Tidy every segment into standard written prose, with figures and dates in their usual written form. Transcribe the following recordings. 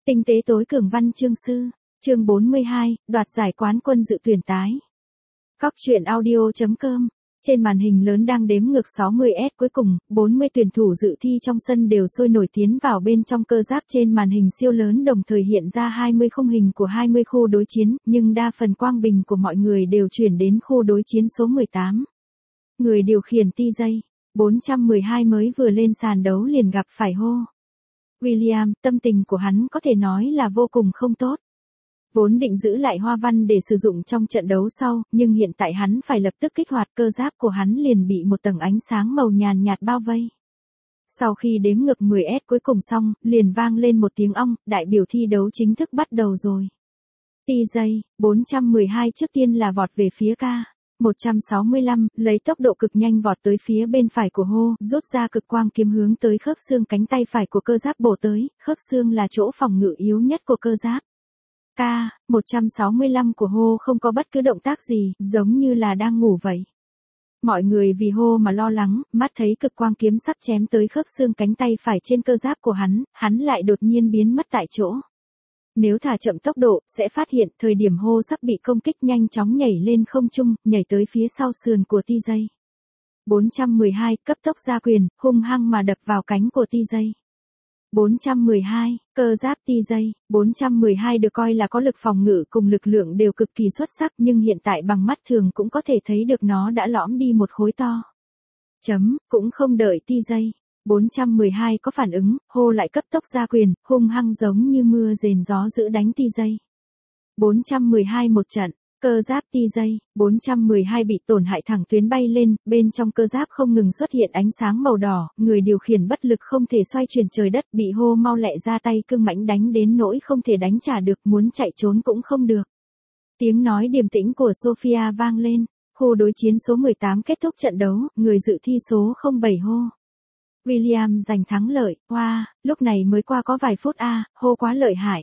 Tinh tế tối cường văn chương sư, chương 42, đoạt giải quán quân dự tuyển tái. Cóc truyện audio.com. Trên màn hình lớn đang đếm ngược 60S cuối cùng, 40 tuyển thủ dự thi trong sân đều sôi nổi tiến vào bên trong cơ giáp trên màn hình siêu lớn, đồng thời hiện ra 20 khung hình của 20 khu đối chiến, nhưng đa phần quang bình của mọi người đều chuyển đến khu đối chiến số 18. Người điều khiển TJ 412 mới vừa lên sàn đấu liền gặp phải Ho William, tâm tình của hắn có thể nói là vô cùng không tốt. Vốn định giữ lại hoa văn để sử dụng trong trận đấu sau, nhưng hiện tại hắn phải lập tức kích hoạt, cơ giáp của hắn liền bị một tầng ánh sáng màu nhàn nhạt bao vây. Sau khi đếm ngược 10S cuối cùng xong, liền vang lên một tiếng ong, đại biểu thi đấu chính thức bắt đầu rồi. TJ 412 trước tiên là vọt về phía K165, lấy tốc độ cực nhanh vọt tới phía bên phải của Ho, rút ra cực quang kiếm hướng tới khớp xương cánh tay phải của cơ giáp bổ tới, khớp xương là chỗ phòng ngự yếu nhất của cơ giáp. K165 của Ho không có bất cứ động tác gì, giống như là đang ngủ vậy. Mọi người vì Ho mà lo lắng, mắt thấy cực quang kiếm sắp chém tới khớp xương cánh tay phải trên cơ giáp của hắn lại đột nhiên biến mất tại chỗ. Nếu thả chậm tốc độ, sẽ phát hiện thời điểm Ho sắp bị công kích nhanh chóng nhảy lên không trung, nhảy tới phía sau sườn của TJ. 412 cấp tốc ra quyền, hung hăng mà đập vào cánh của TJ. 412, cơ giáp TJ 412 được coi là có lực phòng ngự cùng lực lượng đều cực kỳ xuất sắc, nhưng hiện tại bằng mắt thường cũng có thể thấy được nó đã lõm đi một khối to. Cũng không đợi TJ 412 có phản ứng, Ho lại cấp tốc ra quyền, hung hăng giống như mưa rền gió dữ đánh TJ. 412 một trận. Cơ giáp TJ 412 bị tổn hại, thẳng tuyến bay lên, bên trong cơ giáp không ngừng xuất hiện ánh sáng màu đỏ, người điều khiển bất lực không thể xoay chuyển trời đất, bị Ho mau lẹ ra tay cương mãnh đánh đến nỗi không thể đánh trả được, muốn chạy trốn cũng không được. Tiếng nói điềm tĩnh của Sophia vang lên, khu đối chiến số 18 kết thúc trận đấu, người dự thi số 07 Ho William giành thắng lợi. Wow, lúc này mới qua có vài phút Ho quá lợi hại.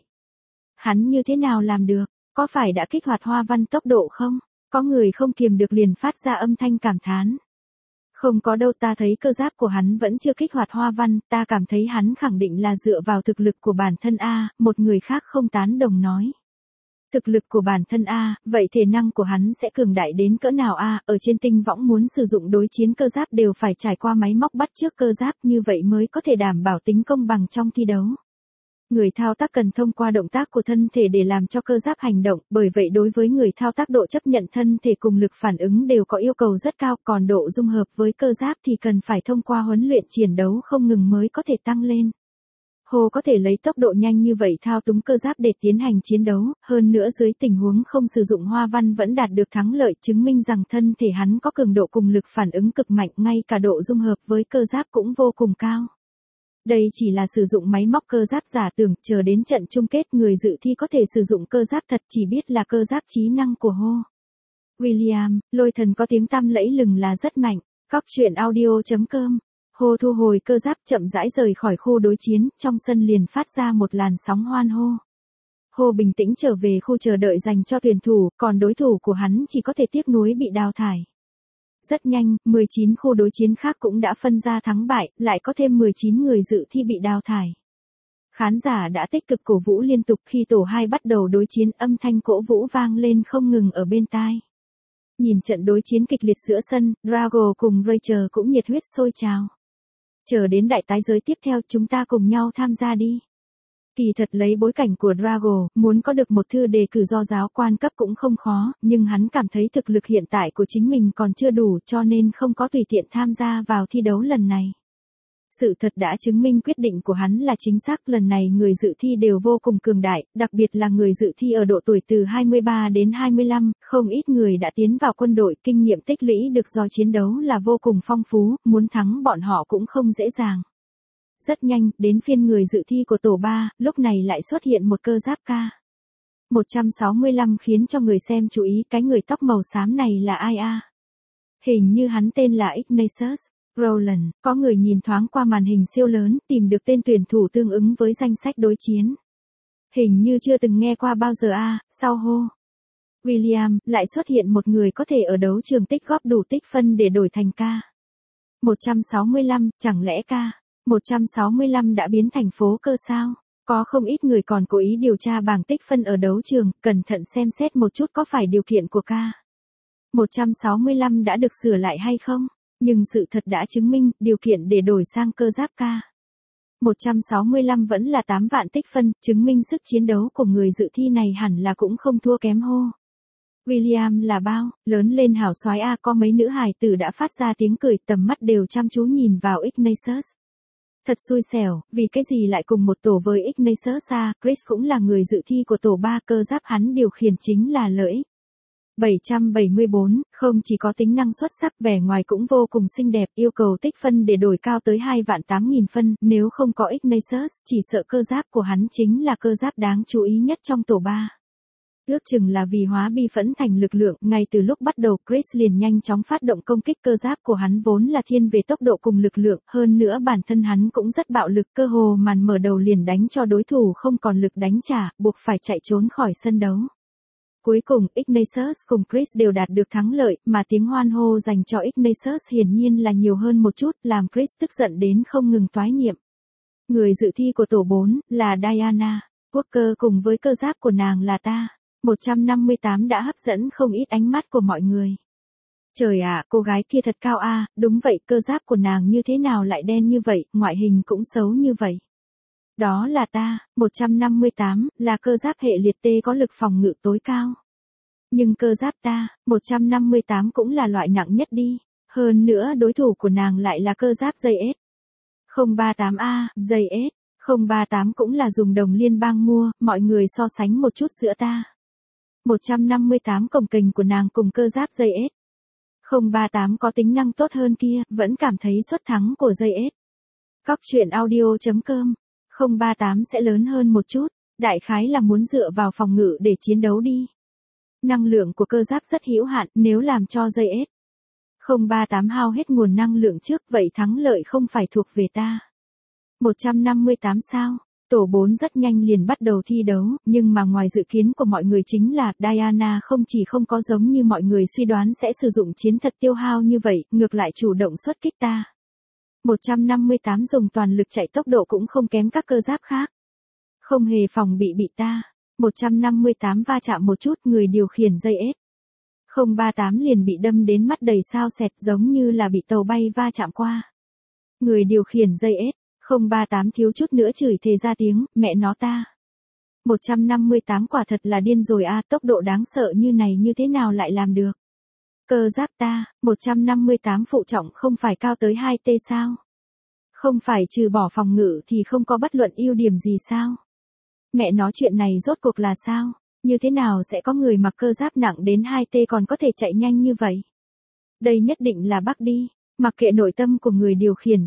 Hắn như thế nào làm được? Có phải đã kích hoạt hoa văn tốc độ không? Có người không kiềm được liền phát ra âm thanh cảm thán. Không có đâu, ta thấy cơ giáp của hắn vẫn chưa kích hoạt hoa văn, ta cảm thấy hắn khẳng định là dựa vào thực lực của bản thân một người khác không tán đồng nói. Thực lực của bản thân vậy thể năng của hắn sẽ cường đại đến cỡ nào ở trên tinh võng muốn sử dụng đối chiến cơ giáp đều phải trải qua máy móc bắt chước cơ giáp, như vậy mới có thể đảm bảo tính công bằng trong thi đấu. Người thao tác cần thông qua động tác của thân thể để làm cho cơ giáp hành động, bởi vậy đối với người thao tác độ chấp nhận thân thể cùng lực phản ứng đều có yêu cầu rất cao, còn độ dung hợp với cơ giáp thì cần phải thông qua huấn luyện chiến đấu không ngừng mới có thể tăng lên. Ho có thể lấy tốc độ nhanh như vậy thao túng cơ giáp để tiến hành chiến đấu, hơn nữa dưới tình huống không sử dụng hoa văn vẫn đạt được thắng lợi, chứng minh rằng thân thể hắn có cường độ cùng lực phản ứng cực mạnh, ngay cả độ dung hợp với cơ giáp cũng vô cùng cao. Đây chỉ là sử dụng máy móc cơ giáp giả tưởng, chờ đến trận chung kết người dự thi có thể sử dụng cơ giáp thật, chỉ biết là cơ giáp trí năng của Ho William, lôi thần có tiếng tăm lẫy lừng là rất mạnh. Cóc truyện audio.com. Ho thu hồi cơ giáp chậm rãi rời khỏi khu đối chiến, trong sân liền phát ra một làn sóng hoan hô. Ho bình tĩnh trở về khu chờ đợi dành cho tuyển thủ, còn đối thủ của hắn chỉ có thể tiếc nuối bị đào thải. Rất nhanh, 19 khu đối chiến khác cũng đã phân ra thắng bại, lại có thêm 19 người dự thi bị đào thải. Khán giả đã tích cực cổ vũ liên tục, khi tổ 2 bắt đầu đối chiến, âm thanh cổ vũ vang lên không ngừng ở bên tai. Nhìn trận đối chiến kịch liệt giữa sân, Drago cùng Rachel cũng nhiệt huyết sôi trào. Chờ đến đại tái giới tiếp theo, chúng ta cùng nhau tham gia đi. Kỳ thật lấy bối cảnh của Drago, muốn có được một thư đề cử do giáo quan cấp cũng không khó, nhưng hắn cảm thấy thực lực hiện tại của chính mình còn chưa đủ, cho nên không có tùy tiện tham gia vào thi đấu lần này. Sự thật đã chứng minh quyết định của hắn là chính xác, lần này người dự thi đều vô cùng cường đại, đặc biệt là người dự thi ở độ tuổi từ 23 đến 25, không ít người đã tiến vào quân đội, kinh nghiệm tích lũy được do chiến đấu là vô cùng phong phú, muốn thắng bọn họ cũng không dễ dàng. Rất nhanh, đến phiên người dự thi của tổ 3, lúc này lại xuất hiện một cơ giáp K165 khiến cho người xem chú ý, cái người tóc màu xám này là ai Hình như hắn tên là Ignatius Roland, có người nhìn thoáng qua màn hình siêu lớn, tìm được tên tuyển thủ tương ứng với danh sách đối chiến. Hình như chưa từng nghe qua bao giờ sau Ho William, lại xuất hiện một người có thể ở đấu trường tích góp đủ tích phân để đổi thành K165, chẳng lẽ K165 đã biến thành phố cơ sao? Có không ít người còn cố ý điều tra bảng tích phân ở đấu trường, cẩn thận xem xét một chút có phải điều kiện của K165 đã được sửa lại hay không, nhưng sự thật đã chứng minh, điều kiện để đổi sang cơ giáp K165 vẫn là 8 vạn tích phân, chứng minh sức chiến đấu của người dự thi này hẳn là cũng không thua kém hô. William là bao, lớn lên hảo soái a, có mấy nữ hài tử đã phát ra tiếng cười, tầm mắt đều chăm chú nhìn vào Ignatius. Thật xui xẻo, vì cái gì lại cùng một tổ với Ignatius a, Chris cũng là người dự thi của tổ 3, cơ giáp hắn điều khiển chính là lợi ích. 774, không chỉ có tính năng xuất sắc, vẻ ngoài cũng vô cùng xinh đẹp, yêu cầu tích phân để đổi cao tới 2.800.000 phân, nếu không có Ignatius, chỉ sợ cơ giáp của hắn chính là cơ giáp đáng chú ý nhất trong tổ 3. Ước chừng là vì hóa bi phẫn thành lực lượng, ngay từ lúc bắt đầu Chris liền nhanh chóng phát động công kích, cơ giáp của hắn vốn là thiên về tốc độ cùng lực lượng, hơn nữa bản thân hắn cũng rất bạo lực, cơ hồ màn mở đầu liền đánh cho đối thủ không còn lực đánh trả, buộc phải chạy trốn khỏi sân đấu. Cuối cùng, Ignatius cùng Chris đều đạt được thắng lợi, mà tiếng hoan hô dành cho Ignatius hiển nhiên là nhiều hơn một chút, làm Chris tức giận đến không ngừng toái niệm. Người dự thi của tổ 4 là Diana Walker, cùng với cơ giáp của nàng là Ta-158 đã hấp dẫn không ít ánh mắt của mọi người. Trời ạ, cô gái kia thật cao a, đúng vậy, cơ giáp của nàng như thế nào lại đen như vậy, ngoại hình cũng xấu như vậy. Đó là Ta-158, là cơ giáp hệ liệt T có lực phòng ngự tối cao. Nhưng cơ giáp Ta-158 cũng là loại nặng nhất đi, hơn nữa đối thủ của nàng lại là cơ giáp JS038A, JS038 cũng là dùng đồng liên bang mua, mọi người so sánh một chút giữa Ta-158 cồng kềnh của nàng cùng cơ giáp JS038 có tính năng tốt hơn kia, vẫn cảm thấy suất thắng của JS. Coctruyện.audio.com 038 sẽ lớn hơn một chút, đại khái là muốn dựa vào phòng ngự để chiến đấu đi. Năng lượng của cơ giáp rất hữu hạn, nếu làm cho JS038 hao hết nguồn năng lượng trước, vậy thắng lợi không phải thuộc về Ta-158 sao? Tổ 4 rất nhanh liền bắt đầu thi đấu, nhưng mà ngoài dự kiến của mọi người chính là Diana không chỉ không có giống như mọi người suy đoán sẽ sử dụng chiến thuật tiêu hao như vậy, ngược lại chủ động xuất kích Ta-158 dùng toàn lực chạy, tốc độ cũng không kém các cơ giáp khác. Không hề phòng bị Ta-158 va chạm một chút, người điều khiển JS038 liền bị đâm đến mắt đầy sao sẹt, giống như là bị tàu bay va chạm qua. Người điều khiển JS038 thiếu chút nữa chửi thề ra tiếng, mẹ nó Ta-158 quả thật là điên rồi a, tốc độ đáng sợ như này như thế nào lại làm được. Cơ giáp Ta-158 phụ trọng không phải cao tới 2T sao? Không phải trừ bỏ phòng ngự thì không có bất luận ưu điểm gì sao? Mẹ nói chuyện này rốt cuộc là sao? Như thế nào sẽ có người mặc cơ giáp nặng đến 2T còn có thể chạy nhanh như vậy? Đây nhất định là bug đi. Mặc kệ nội tâm của người điều khiển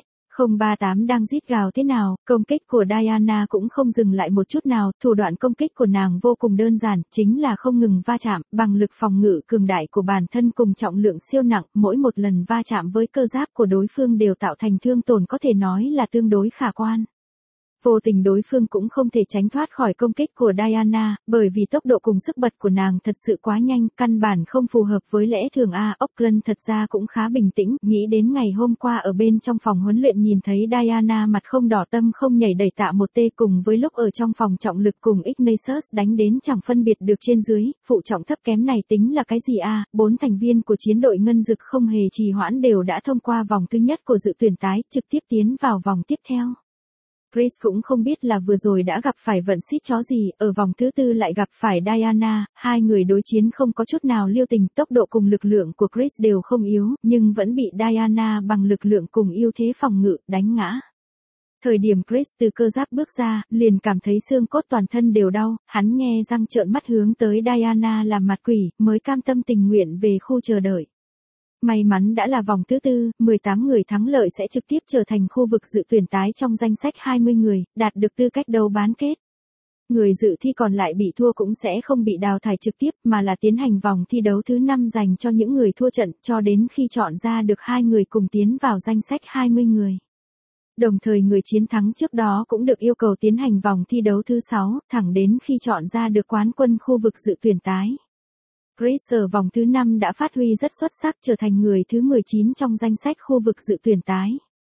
JS038 đang rít gào thế nào, công kích của Diana cũng không dừng lại một chút nào, thủ đoạn công kích của nàng vô cùng đơn giản, chính là không ngừng va chạm, bằng lực phòng ngự cường đại của bản thân cùng trọng lượng siêu nặng, mỗi một lần va chạm với cơ giáp của đối phương đều tạo thành thương tổn có thể nói là tương đối khả quan. Vô tình đối phương cũng không thể tránh thoát khỏi công kích của Diana, bởi vì tốc độ cùng sức bật của nàng thật sự quá nhanh, căn bản không phù hợp với lẽ thường a. Auckland thật ra cũng khá bình tĩnh, nghĩ đến ngày hôm qua ở bên trong phòng huấn luyện nhìn thấy Diana mặt không đỏ tâm không nhảy đẩy Tạ-1T, cùng với lúc ở trong phòng trọng lực cùng Ignatius đánh đến chẳng phân biệt được trên dưới, phụ trọng thấp kém này tính là cái gì a. 4 thành viên của chiến đội ngân dực không hề trì hoãn đều đã thông qua vòng thứ nhất của dự tuyển tái, trực tiếp tiến vào vòng tiếp theo. Chris cũng không biết là vừa rồi đã gặp phải vận xít chó gì, ở vòng thứ tư lại gặp phải Diana, hai người đối chiến không có chút nào lưu tình, tốc độ cùng lực lượng của Chris đều không yếu, nhưng vẫn bị Diana bằng lực lượng cùng ưu thế phòng ngự, đánh ngã. Thời điểm Chris từ cơ giáp bước ra, liền cảm thấy xương cốt toàn thân đều đau, hắn nhe răng trợn mắt hướng tới Diana làm mặt quỷ, mới cam tâm tình nguyện về khu chờ đợi. May mắn đã là vòng thứ tư, 18 người thắng lợi sẽ trực tiếp trở thành khu vực dự tuyển tái trong danh sách 20 người, đạt được tư cách đấu bán kết. Người dự thi còn lại bị thua cũng sẽ không bị đào thải trực tiếp mà là tiến hành vòng thi đấu thứ 5 dành cho những người thua trận cho đến khi chọn ra được 2 người cùng tiến vào danh sách 20 người. Đồng thời người chiến thắng trước đó cũng được yêu cầu tiến hành vòng thi đấu thứ 6, thẳng đến khi chọn ra được quán quân khu vực dự tuyển tái. Chris ở vòng thứ 5 đã phát huy rất xuất sắc, trở thành người thứ 19 trong danh sách khu vực dự tuyển tái.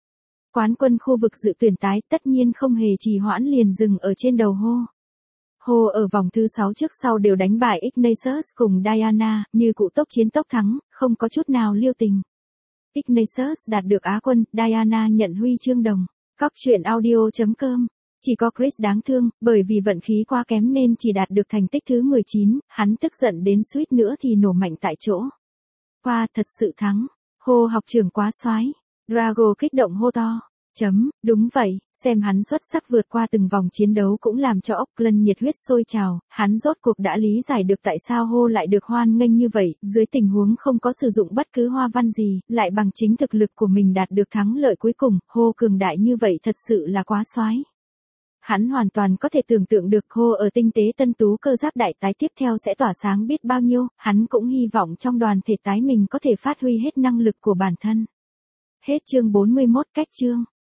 Quán quân khu vực dự tuyển tái tất nhiên không hề trì hoãn liền dừng ở trên đầu Ho. Ho ở vòng thứ 6 trước sau đều đánh bại Ignatius cùng Diana, như cụ tốc chiến tốc thắng, không có chút nào lưu tình. Ignatius đạt được Á quân, Diana nhận huy chương đồng. Cóc truyện audio.com. Chỉ có Chris đáng thương, bởi vì vận khí quá kém nên chỉ đạt được thành tích thứ 19, hắn tức giận đến suýt nữa thì nổ mạnh tại chỗ. Qua thật sự thắng. Ho học trưởng quá soái. Drago kích động hô to. Đúng vậy, xem hắn xuất sắc vượt qua từng vòng chiến đấu cũng làm cho Auckland nhiệt huyết sôi trào, hắn rốt cuộc đã lý giải được tại sao Ho lại được hoan nghênh như vậy, dưới tình huống không có sử dụng bất cứ hoa văn gì, lại bằng chính thực lực của mình đạt được thắng lợi cuối cùng, Ho cường đại như vậy thật sự là quá soái. Hắn hoàn toàn có thể tưởng tượng được Ho ở tinh tế tân tú cơ giáp đại tái tiếp theo sẽ tỏa sáng biết bao nhiêu, hắn cũng hy vọng trong đoàn thể tái mình có thể phát huy hết năng lực của bản thân. Hết chương 41 cách chương.